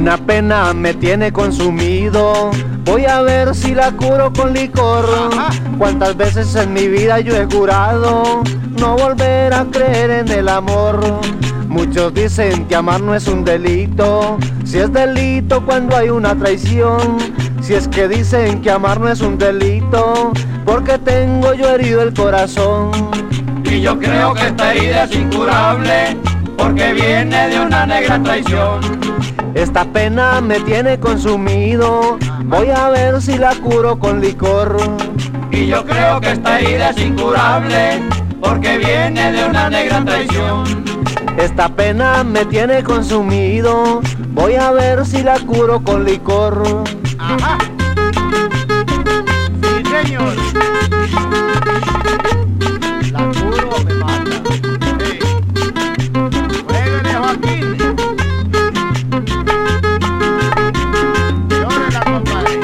Una pena me tiene consumido, voy a ver si la curo con licor. Cuántas veces en mi vida yo he jurado no volver a creer en el amor. Muchos dicen que amar no es un delito, si es delito cuando hay una traición. Si es que dicen que amar no es un delito, porque tengo yo herido el corazón. Y yo creo que esta herida es incurable, porque viene de una negra traición. Esta pena me tiene consumido, voy a ver si la curo con licor. Y yo creo que esta herida es incurable, porque viene de una negra traición. Esta pena me tiene consumido, voy a ver si la curo con licor. Ajá. Sí, señor. La curo o me mata. Sí. Jueguele, Joaquín. Llórela, compadre.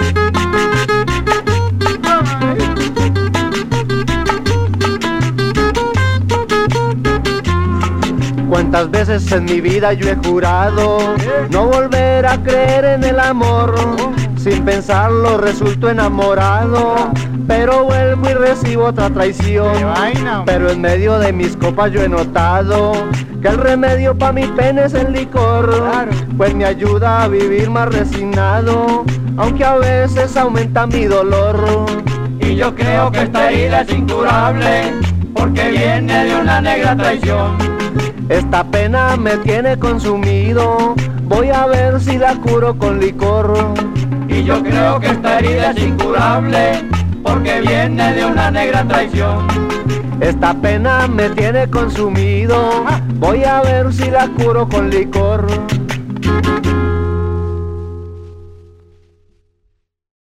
Cuántas veces en mi vida yo he jurado no volver a creer en el amor. Sin pensarlo resulto enamorado, pero vuelvo y recibo otra traición. Pero en medio de mis copas yo he notado que el remedio pa' mi pena es el licor. Pues me ayuda a vivir más resignado, aunque a veces aumenta mi dolor. Y yo creo que esta herida es incurable, porque viene de una negra traición. Esta pena me tiene consumido, voy a ver si la curo con licor. Y yo creo que esta herida es incurable, porque viene de una negra traición. Esta pena me tiene consumido, voy a ver si la curo con licor.